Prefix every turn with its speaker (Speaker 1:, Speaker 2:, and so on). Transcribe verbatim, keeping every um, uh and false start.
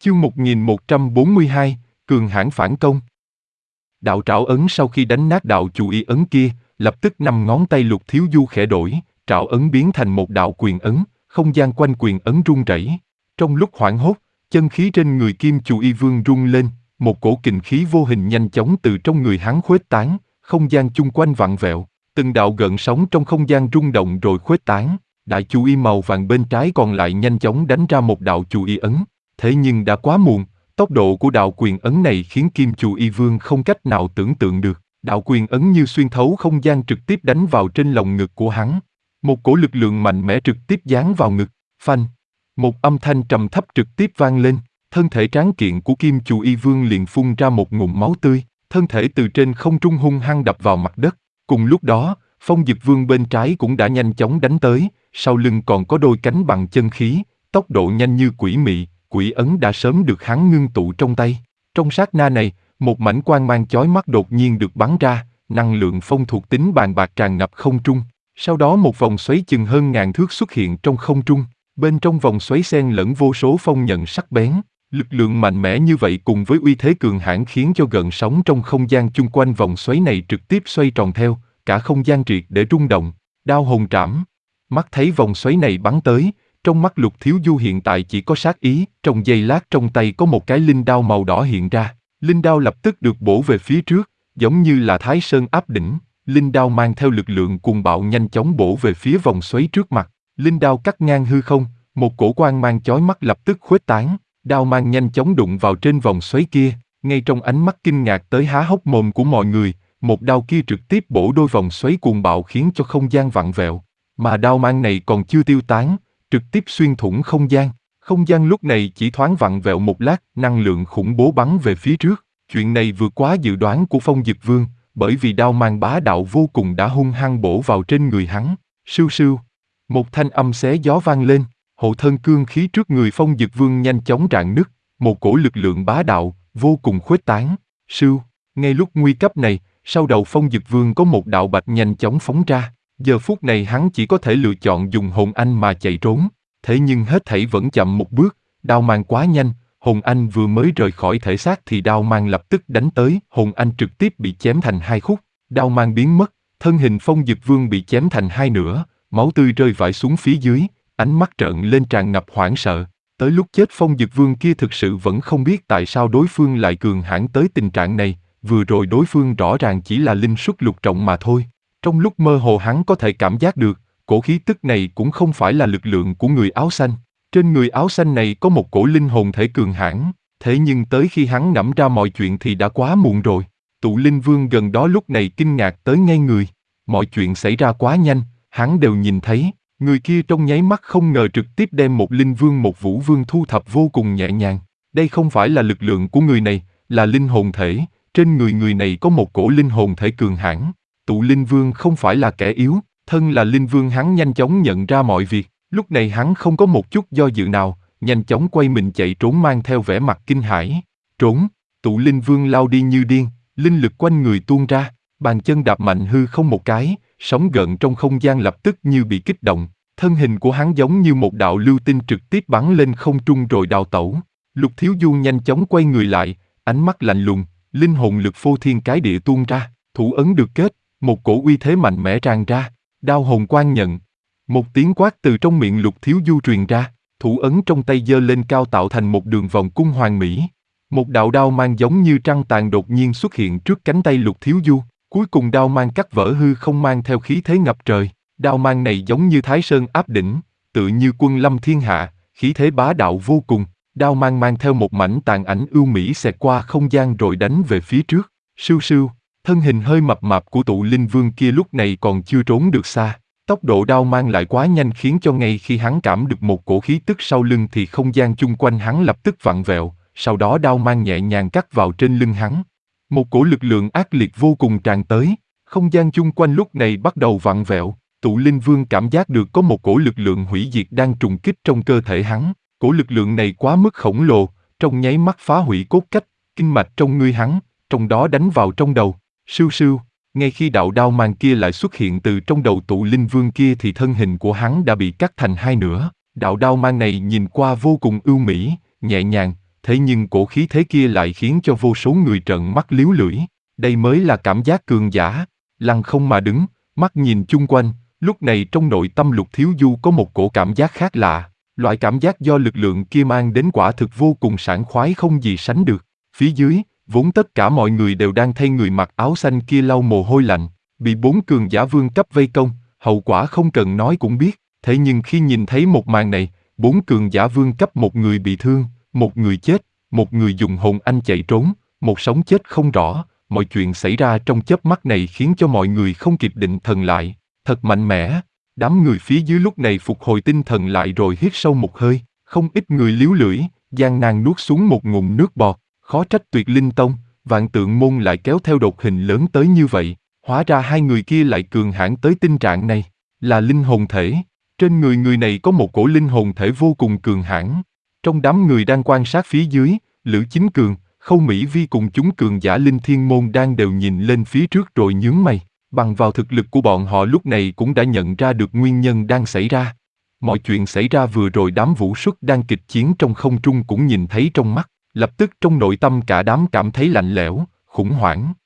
Speaker 1: Chương một nghìn một trăm bốn mươi hai, cường hãn phản công. Đạo trảo ấn sau khi đánh nát đạo chủ y ấn kia, lập tức năm ngón tay Lục Thiếu Du khẽ đổi, trảo ấn biến thành một đạo quyền ấn, không gian quanh quyền ấn rung rẩy. Trong lúc hoảng hốt, chân khí trên người Kim Chủ Y Vương rung lên, một cổ kình khí vô hình nhanh chóng từ trong người hắn khuếch tán, không gian chung quanh vặn vẹo, từng đạo gợn sóng trong không gian rung động rồi khuếch tán. Đại chủ y màu vàng bên trái còn lại nhanh chóng đánh ra một đạo chủ y ấn. Thế nhưng đã quá muộn, tốc độ của đạo quyền ấn này khiến Kim Chủ Y Vương không cách nào tưởng tượng được. Đạo quyền ấn như xuyên thấu không gian trực tiếp đánh vào trên lồng ngực của hắn. Một cổ lực lượng mạnh mẽ trực tiếp giáng vào ngực, phanh. Một âm thanh trầm thấp trực tiếp vang lên, thân thể tráng kiện của Kim Chủ Y Vương liền phun ra một ngụm máu tươi, thân thể từ trên không trung hung hăng đập vào mặt đất. Cùng lúc đó, Phong Dực Vương bên trái cũng đã nhanh chóng đánh tới, sau lưng còn có đôi cánh bằng chân khí, tốc độ nhanh như quỷ mị. Quỷ ấn đã sớm được hắn ngưng tụ trong tay. Trong sát na này, một mảnh quang mang chói mắt đột nhiên được bắn ra, năng lượng phong thuộc tính bàn bạc tràn ngập không trung. Sau đó một vòng xoáy chừng hơn ngàn thước xuất hiện trong không trung. Bên trong vòng xoáy xen lẫn vô số phong nhận sắc bén. Lực lượng mạnh mẽ như vậy cùng với uy thế cường hãn khiến cho gợn sóng trong không gian chung quanh vòng xoáy này trực tiếp xoay tròn theo, cả không gian triệt để rung động. Đao hồn trảm. Mắt thấy vòng xoáy này bắn tới, trong mắt Lục Thiếu Du hiện tại chỉ có sát ý, trong giây lát trong tay có một cái linh đao màu đỏ hiện ra. Linh đao lập tức được bổ về phía trước, giống như là Thái Sơn áp đỉnh. Linh đao mang theo lực lượng cuồng bạo nhanh chóng bổ về phía vòng xoáy trước mặt. Linh đao cắt ngang hư không, một cổ quang mang chói mắt lập tức khuếch tán. Đao mang nhanh chóng đụng vào trên vòng xoáy kia, ngay trong ánh mắt kinh ngạc tới há hốc mồm của mọi người, một đao kia trực tiếp bổ đôi vòng xoáy cuồng bạo khiến cho không gian vặn vẹo. Mà đao mang này còn chưa tiêu tán, trực tiếp xuyên thủng không gian. Không gian lúc này chỉ thoáng vặn vẹo một lát, năng lượng khủng bố bắn về phía trước. Chuyện này vượt quá dự đoán của Phong Dực Vương, bởi vì đao mang bá đạo vô cùng đã hung hăng bổ vào trên người hắn. Sưu sưu, một thanh âm xé gió vang lên, hộ thân cương khí trước người Phong Dực Vương nhanh chóng rạn nứt, một cổ lực lượng bá đạo vô cùng khuếch tán. Sưu, ngay lúc nguy cấp này, sau đầu Phong Dực Vương có một đạo bạch nhanh chóng phóng ra. Giờ phút này hắn chỉ có thể lựa chọn dùng hồn anh mà chạy trốn, thế nhưng hết thảy vẫn chậm một bước, đao mang quá nhanh, hồn anh vừa mới rời khỏi thể xác thì đao mang lập tức đánh tới, hồn anh trực tiếp bị chém thành hai khúc, đao mang biến mất, thân hình Phong Dực Vương bị chém thành hai nửa, máu tươi rơi vãi xuống phía dưới, ánh mắt trợn lên tràn ngập hoảng sợ. Tới lúc chết Phong Dực Vương kia thực sự vẫn không biết tại sao đối phương lại cường hãn tới tình trạng này, vừa rồi đối phương rõ ràng chỉ là linh xuất lục trọng mà thôi. Trong lúc mơ hồ hắn có thể cảm giác được, cổ khí tức này cũng không phải là lực lượng của người áo xanh. Trên người áo xanh này có một cổ linh hồn thể cường hãn, thế nhưng tới khi hắn ngẫm ra mọi chuyện thì đã quá muộn rồi. Tụ Linh Vương gần đó lúc này kinh ngạc tới ngay người. Mọi chuyện xảy ra quá nhanh, hắn đều nhìn thấy, người kia trong nháy mắt không ngờ trực tiếp đem một Linh Vương một Vũ Vương thu thập vô cùng nhẹ nhàng. Đây không phải là lực lượng của người này, là linh hồn thể, trên người người này có một cổ linh hồn thể cường hãn. Tụ Linh Vương không phải là kẻ yếu, thân là Linh Vương hắn nhanh chóng nhận ra mọi việc, lúc này hắn không có một chút do dự nào, nhanh chóng quay mình chạy trốn mang theo vẻ mặt kinh hãi. Trốn, Tụ Linh Vương lao đi như điên, linh lực quanh người tuôn ra, bàn chân đạp mạnh hư không một cái, sóng gợn trong không gian lập tức như bị kích động, thân hình của hắn giống như một đạo lưu tinh trực tiếp bắn lên không trung rồi đào tẩu. Lục Thiếu Du nhanh chóng quay người lại, ánh mắt lạnh lùng, linh hồn lực phô thiên cái địa tuôn ra, thủ ấn được kết. Một cổ uy thế mạnh mẽ tràn ra, đao hồn quan nhận. Một tiếng quát từ trong miệng Lục Thiếu Du truyền ra, thủ ấn trong tay giơ lên cao tạo thành một đường vòng cung hoàn mỹ. Một đạo đao mang giống như trăng tàn đột nhiên xuất hiện trước cánh tay Lục Thiếu Du, cuối cùng đao mang cắt vỡ hư không mang theo khí thế ngập trời. Đao mang này giống như Thái Sơn áp đỉnh, tự như quân lâm thiên hạ, khí thế bá đạo vô cùng. Đao mang mang theo một mảnh tàn ảnh ưu mỹ xẹt qua không gian rồi đánh về phía trước. Sưu sưu. Thân hình hơi mập mạp của Tụ Linh Vương kia lúc này còn chưa trốn được xa. Tốc độ đao mang lại quá nhanh khiến cho ngay khi hắn cảm được một cổ khí tức sau lưng thì không gian chung quanh hắn lập tức vặn vẹo, sau đó đao mang nhẹ nhàng cắt vào trên lưng hắn. Một cổ lực lượng ác liệt vô cùng tràn tới, không gian chung quanh lúc này bắt đầu vặn vẹo. Tụ Linh Vương cảm giác được có một cổ lực lượng hủy diệt đang trùng kích trong cơ thể hắn. Cổ lực lượng này quá mức khổng lồ, trong nháy mắt phá hủy cốt cách, kinh mạch trong người hắn, trong đó đánh vào trong đầu. Sưu sưu, ngay khi đạo đao mang kia lại xuất hiện từ trong đầu Tụ Linh Vương kia thì thân hình của hắn đã bị cắt thành hai nửa. Đạo đao mang này nhìn qua vô cùng ưu mỹ, nhẹ nhàng, thế nhưng cổ khí thế kia lại khiến cho vô số người trợn mắt liếu lưỡi. Đây mới là cảm giác cường giả. Lăng không mà đứng, mắt nhìn chung quanh, lúc này trong nội tâm Lục Thiếu Du có một cổ cảm giác khác lạ. Loại cảm giác do lực lượng kia mang đến quả thực vô cùng sảng khoái không gì sánh được. Phía dưới, vốn tất cả mọi người đều đang thay người mặc áo xanh kia lau mồ hôi lạnh, bị bốn cường giả vương cấp vây công, hậu quả không cần nói cũng biết. Thế nhưng khi nhìn thấy một màn này, bốn cường giả vương cấp một người bị thương, một người chết, một người dùng hồn anh chạy trốn, một sống chết không rõ, mọi chuyện xảy ra trong chớp mắt này khiến cho mọi người không kịp định thần lại. Thật mạnh mẽ. Đám người phía dưới lúc này phục hồi tinh thần lại rồi hít sâu một hơi, không ít người líu lưỡi, gian nan nuốt xuống một ngụm nước bọt, khó trách Tuyệt Linh Tông, Vạn Tượng Môn lại kéo theo đột hình lớn tới như vậy, hóa ra hai người kia lại cường hãn tới tình trạng này, là linh hồn thể, trên người người này có một cổ linh hồn thể vô cùng cường hãn. Trong đám người đang quan sát phía dưới, Lữ Chính Cường, Khâu Mỹ Vi cùng chúng cường giả Linh Thiên Môn đang đều nhìn lên phía trước rồi nhướng mày. Bằng vào thực lực của bọn họ lúc này cũng đã nhận ra được nguyên nhân đang xảy ra. Mọi chuyện xảy ra vừa rồi đám vũ xuất đang kịch chiến trong không trung cũng nhìn thấy trong mắt, lập tức trong nội tâm cả đám cảm thấy lạnh lẽo, khủng hoảng.